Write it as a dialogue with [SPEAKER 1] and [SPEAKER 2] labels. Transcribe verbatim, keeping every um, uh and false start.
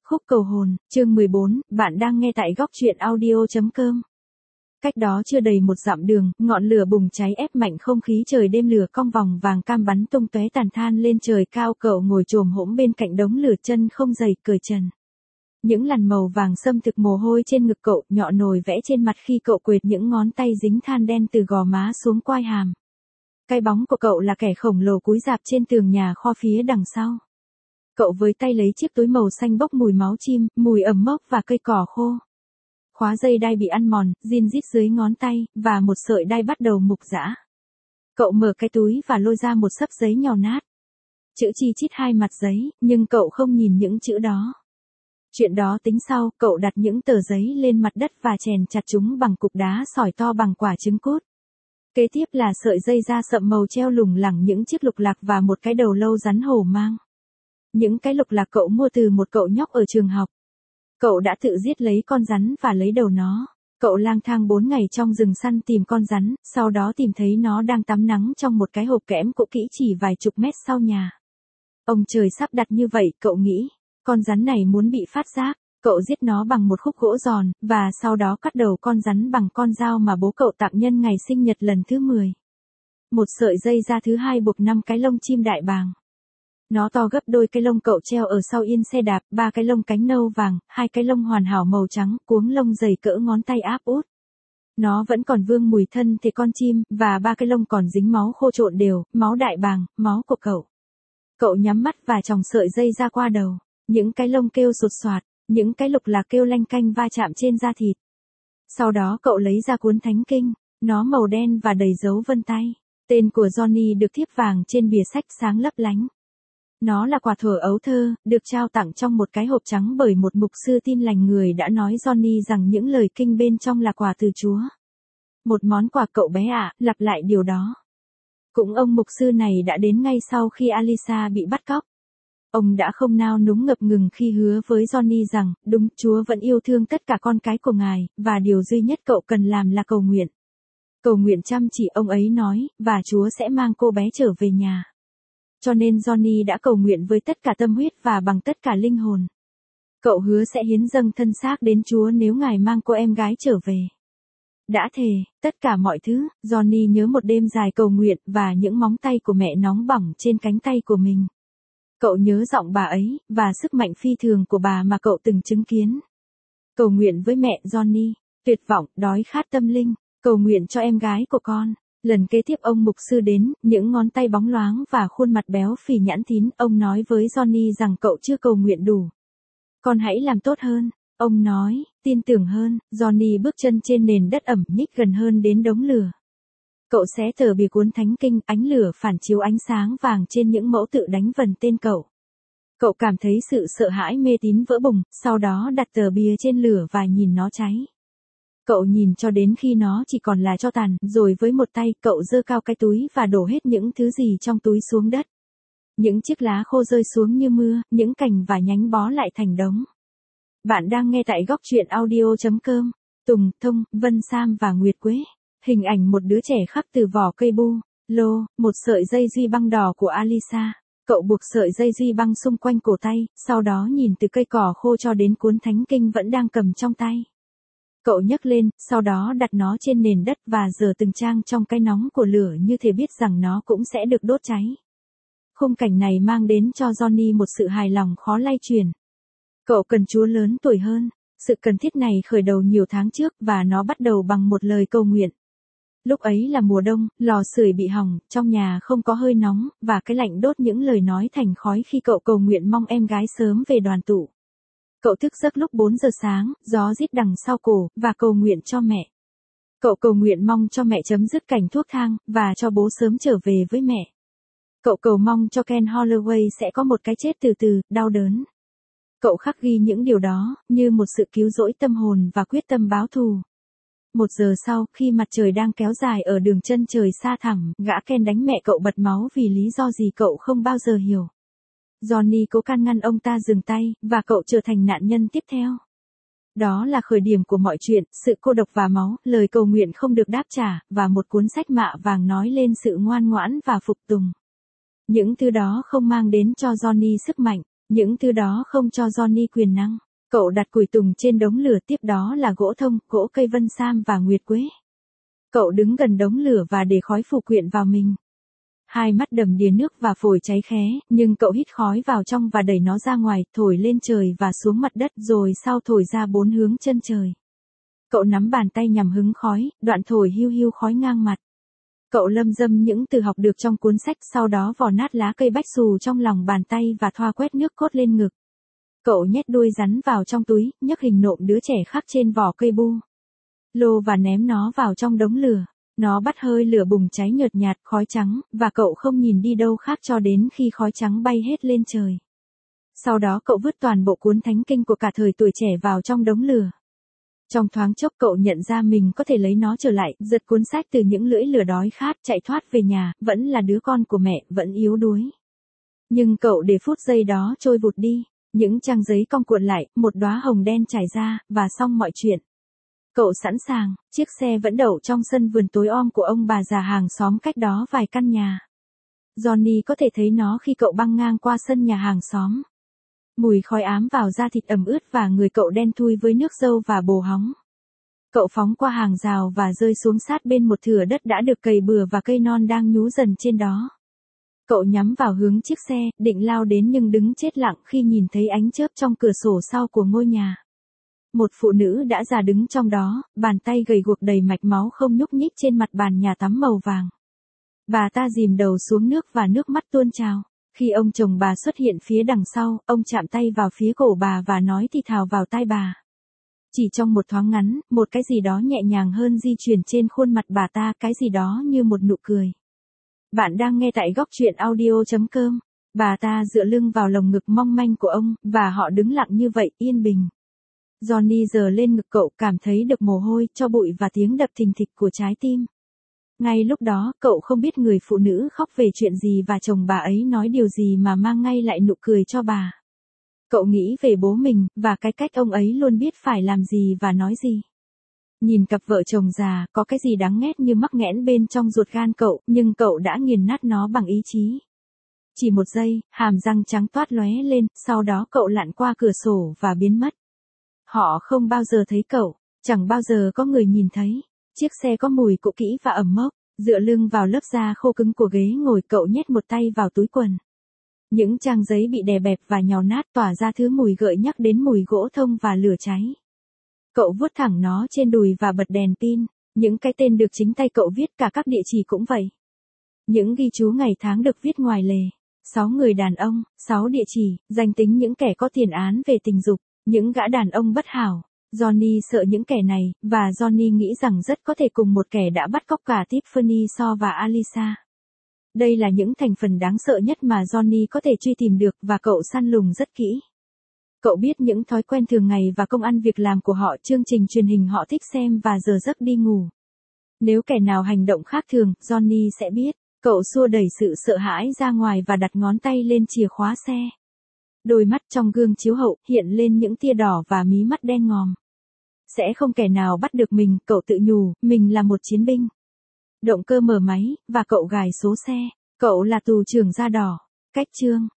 [SPEAKER 1] Khúc cầu hồn, chương mười bốn, bạn đang nghe tại góc truyện audio.com. Cách đó chưa đầy một dặm đường, ngọn lửa bùng cháy ép mạnh không khí trời đêm, lửa cong vòng vàng cam bắn tung tóe tàn than lên trời cao. Cậu ngồi chồm hổm bên cạnh đống lửa, chân không giày, cởi trần. Những làn màu vàng xâm thực mồ hôi trên ngực cậu, nhọ nồi vẽ trên mặt khi cậu quệt những ngón tay dính than đen từ gò má xuống quai hàm. Cái bóng của cậu là kẻ khổng lồ cúi rạp trên tường nhà kho phía đằng sau. Cậu với tay lấy chiếc túi màu xanh bốc mùi máu chim, mùi ẩm mốc và cây cỏ khô. Khóa dây đai bị ăn mòn, rin rít dưới ngón tay, và một sợi đai bắt đầu mục rã. Cậu mở cái túi và lôi ra một xấp giấy nhàu nát. Chữ chi chít hai mặt giấy, nhưng cậu không nhìn những chữ đó. Chuyện đó tính sau. Cậu đặt những tờ giấy lên mặt đất và chèn chặt chúng bằng cục đá sỏi to bằng quả trứng cút. Kế tiếp là sợi dây da sậm màu treo lủng lẳng những chiếc lục lạc và một cái đầu lâu rắn hổ mang. Những cái lục lạc cậu mua từ một cậu nhóc ở trường học. Cậu đã tự giết lấy con rắn và lấy đầu nó. Cậu lang thang bốn ngày trong rừng săn tìm con rắn, sau đó tìm thấy nó đang tắm nắng trong một cái hộp kẽm cũ kỹ chỉ vài chục mét sau nhà. Ông trời sắp đặt như vậy, cậu nghĩ. Con rắn này muốn bị phát giác. Cậu giết nó bằng một khúc gỗ giòn, và sau đó cắt đầu con rắn bằng con dao mà bố cậu tặng nhân ngày sinh nhật lần thứ mười. Một sợi dây da thứ hai buộc năm cái lông chim đại bàng. Nó to gấp đôi cái lông cậu treo ở sau yên xe đạp, ba cái lông cánh nâu vàng, hai cái lông hoàn hảo màu trắng, cuống lông dày cỡ ngón tay áp út. Nó vẫn còn vương mùi thân thể con chim, và ba cái lông còn dính máu khô trộn đều, máu đại bàng, máu của cậu. Cậu nhắm mắt và chòng sợi dây ra qua đầu. Những cái lông kêu sột soạt, những cái lục lạc kêu lanh canh va chạm trên da thịt. Sau đó cậu lấy ra cuốn thánh kinh, nó màu đen và đầy dấu vân tay. Tên của Johnny được thiếp vàng trên bìa sách sáng lấp lánh. Nó là quà thuở ấu thơ, được trao tặng trong một cái hộp trắng bởi một mục sư tin lành, người đã nói Johnny rằng những lời kinh bên trong là quà từ Chúa. Một món quà cậu bé ạ, lặp lại điều đó. Cũng ông mục sư này đã đến ngay sau khi Alisa bị bắt cóc. Ông đã không nao núng ngập ngừng khi hứa với Johnny rằng, đúng, Chúa vẫn yêu thương tất cả con cái của Ngài, và điều duy nhất cậu cần làm là cầu nguyện. Cầu nguyện chăm chỉ, ông ấy nói, và Chúa sẽ mang cô bé trở về nhà. Cho nên Johnny đã cầu nguyện với tất cả tâm huyết và bằng tất cả linh hồn. Cậu hứa sẽ hiến dâng thân xác đến Chúa nếu Ngài mang cô em gái trở về. Đã thề, tất cả mọi thứ. Johnny nhớ một đêm dài cầu nguyện và những móng tay của mẹ nóng bỏng trên cánh tay của mình. Cậu nhớ giọng bà ấy, và sức mạnh phi thường của bà mà cậu từng chứng kiến. Cầu nguyện với mẹ Johnny, tuyệt vọng, đói khát tâm linh, cầu nguyện cho em gái của con. Lần kế tiếp ông mục sư đến, những ngón tay bóng loáng và khuôn mặt béo phì nhẵn thín, ông nói với Johnny rằng cậu chưa cầu nguyện đủ. Con hãy làm tốt hơn, ông nói, tin tưởng hơn. Johnny bước chân trên nền đất ẩm, nhích gần hơn đến đống lửa. Cậu xé tờ bìa cuốn thánh kinh, ánh lửa phản chiếu ánh sáng vàng trên những mẫu tự đánh vần tên cậu. Cậu cảm thấy sự sợ hãi mê tín vỡ bùng, sau đó đặt tờ bìa trên lửa và nhìn nó cháy. Cậu nhìn cho đến khi nó chỉ còn là tro tàn, rồi với một tay cậu giơ cao cái túi và đổ hết những thứ gì trong túi xuống đất. Những chiếc lá khô rơi xuống như mưa, những cành và nhánh bó lại thành đống. Bạn đang nghe tại góc truyện audio.com. Tùng, Thông, Vân Sam và Nguyệt Quế. Hình ảnh một đứa trẻ khắc từ vỏ cây bu, lô, một sợi dây duy băng đỏ của Alisa. Cậu buộc sợi dây duy băng xung quanh cổ tay, sau đó nhìn từ cây cỏ khô cho đến cuốn thánh kinh vẫn đang cầm trong tay. Cậu nhấc lên, sau đó đặt nó trên nền đất và rửa từng trang trong cái nóng của lửa như thể biết rằng nó cũng sẽ được đốt cháy. Khung cảnh này mang đến cho Johnny một sự hài lòng khó lay chuyển. Cậu cần Chúa lớn tuổi hơn. Sự cần thiết này khởi đầu nhiều tháng trước và nó bắt đầu bằng một lời cầu nguyện. Lúc ấy là mùa đông, lò sưởi bị hỏng, trong nhà không có hơi nóng, và cái lạnh đốt những lời nói thành khói khi cậu cầu nguyện mong em gái sớm về đoàn tụ. Cậu thức giấc lúc bốn giờ sáng, gió rít đằng sau cổ, và cầu nguyện cho mẹ. Cậu cầu nguyện mong cho mẹ chấm dứt cảnh thuốc thang, và cho bố sớm trở về với mẹ. Cậu cầu mong cho Ken Holloway sẽ có một cái chết từ từ, đau đớn. Cậu khắc ghi những điều đó, như một sự cứu rỗi tâm hồn và quyết tâm báo thù. Một giờ sau, khi mặt trời đang kéo dài ở đường chân trời xa thẳm, gã Ken đánh mẹ cậu bật máu vì lý do gì cậu không bao giờ hiểu. Johnny cố can ngăn ông ta dừng tay, và cậu trở thành nạn nhân tiếp theo. Đó là khởi điểm của mọi chuyện, sự cô độc và máu, lời cầu nguyện không được đáp trả, và một cuốn sách mạ vàng nói lên sự ngoan ngoãn và phục tùng. Những thứ đó không mang đến cho Johnny sức mạnh. Những thứ đó không cho Johnny quyền năng. Cậu đặt củi tùng trên đống lửa, tiếp đó là gỗ thông, gỗ cây vân sam và nguyệt quế. Cậu đứng gần đống lửa và để khói phủ quyện vào mình. Hai mắt đầm đìa nước và phổi cháy khé, nhưng cậu hít khói vào trong và đẩy nó ra ngoài, thổi lên trời và xuống mặt đất rồi sau thổi ra bốn hướng chân trời. Cậu nắm bàn tay nhằm hứng khói, đoạn thổi hiu hiu khói ngang mặt. Cậu lâm dâm những từ học được trong cuốn sách, sau đó vò nát lá cây bách xù trong lòng bàn tay và thoa quét nước cốt lên ngực. Cậu nhét đuôi rắn vào trong túi, nhấc hình nộm đứa trẻ khắc trên vỏ cây bu lô và ném nó vào trong đống lửa. Nó bắt hơi lửa bùng cháy nhợt nhạt khói trắng, và cậu không nhìn đi đâu khác cho đến khi khói trắng bay hết lên trời. Sau đó cậu vứt toàn bộ cuốn thánh kinh của cả thời tuổi trẻ vào trong đống lửa. Trong thoáng chốc cậu nhận ra mình có thể lấy nó trở lại, giật cuốn sách từ những lưỡi lửa đói khát, chạy thoát về nhà, vẫn là đứa con của mẹ, vẫn yếu đuối. Nhưng cậu để phút giây đó trôi vụt đi, những trang giấy cong cuộn lại, một đóa hồng đen trải ra, và xong mọi chuyện. Cậu sẵn sàng, chiếc xe vẫn đậu trong sân vườn tối om của ông bà già hàng xóm cách đó vài căn nhà. Johnny có thể thấy nó khi cậu băng ngang qua sân nhà hàng xóm. Mùi khói ám vào da thịt ẩm ướt và người cậu đen thui với nước dâu và bồ hóng. Cậu phóng qua hàng rào và rơi xuống sát bên một thửa đất đã được cày bừa và cây non đang nhú dần trên đó. Cậu nhắm vào hướng chiếc xe, định lao đến nhưng đứng chết lặng khi nhìn thấy ánh chớp trong cửa sổ sau của ngôi nhà. Một phụ nữ đã già đứng trong đó, bàn tay gầy guộc đầy mạch máu không nhúc nhích trên mặt bàn nhà tắm màu vàng. Bà ta dìm đầu xuống nước và nước mắt tuôn trào. Khi ông chồng bà xuất hiện phía đằng sau, ông chạm tay vào phía cổ bà và nói thì thào vào tai bà. Chỉ trong một thoáng ngắn, một cái gì đó nhẹ nhàng hơn di chuyển trên khuôn mặt bà ta, cái gì đó như một nụ cười. Bạn đang nghe tại góc truyện audio chấm com. Bà ta dựa lưng vào lồng ngực mong manh của ông, và họ đứng lặng như vậy, yên bình. Johnny giơ lên ngực cậu, cảm thấy được mồ hôi, tro bụi và tiếng đập thình thịch của trái tim. Ngay lúc đó, cậu không biết người phụ nữ khóc về chuyện gì và chồng bà ấy nói điều gì mà mang ngay lại nụ cười cho bà. Cậu nghĩ về bố mình, và cái cách ông ấy luôn biết phải làm gì và nói gì. Nhìn cặp vợ chồng già, có cái gì đáng ghét như mắc nghẽn bên trong ruột gan cậu, nhưng cậu đã nghiền nát nó bằng ý chí. Chỉ một giây, hàm răng trắng toát lóe lên, sau đó cậu lặn qua cửa sổ và biến mất. Họ không bao giờ thấy cậu, chẳng bao giờ có người nhìn thấy. Chiếc xe có mùi cũ kỹ và ẩm mốc, dựa lưng vào lớp da khô cứng của ghế ngồi, cậu nhét một tay vào túi quần. Những trang giấy bị đè bẹp và nhàu nát tỏa ra thứ mùi gợi nhắc đến mùi gỗ thông và lửa cháy. Cậu vuốt thẳng nó trên đùi và bật đèn pin. Những cái tên được chính tay cậu viết, cả các địa chỉ cũng vậy. Những ghi chú ngày tháng được viết ngoài lề. Sáu người đàn ông, sáu địa chỉ, danh tính những kẻ có tiền án về tình dục, những gã đàn ông bất hảo. Johnny sợ những kẻ này, và Johnny nghĩ rằng rất có thể cùng một kẻ đã bắt cóc cả Tiffany So và Alisa. Đây là những thành phần đáng sợ nhất mà Johnny có thể truy tìm được, và cậu săn lùng rất kỹ. Cậu biết những thói quen thường ngày và công ăn việc làm của họ, chương trình truyền hình họ thích xem và giờ giấc đi ngủ. Nếu kẻ nào hành động khác thường, Johnny sẽ biết. Cậu xua đẩy sự sợ hãi ra ngoài và đặt ngón tay lên chìa khóa xe. Đôi mắt trong gương chiếu hậu hiện lên những tia đỏ và mí mắt đen ngòm. Sẽ không kẻ nào bắt được mình, cậu tự nhủ, mình là một chiến binh. Động cơ mở máy, và cậu gài số xe. Cậu là tù trưởng da đỏ. Cách chương.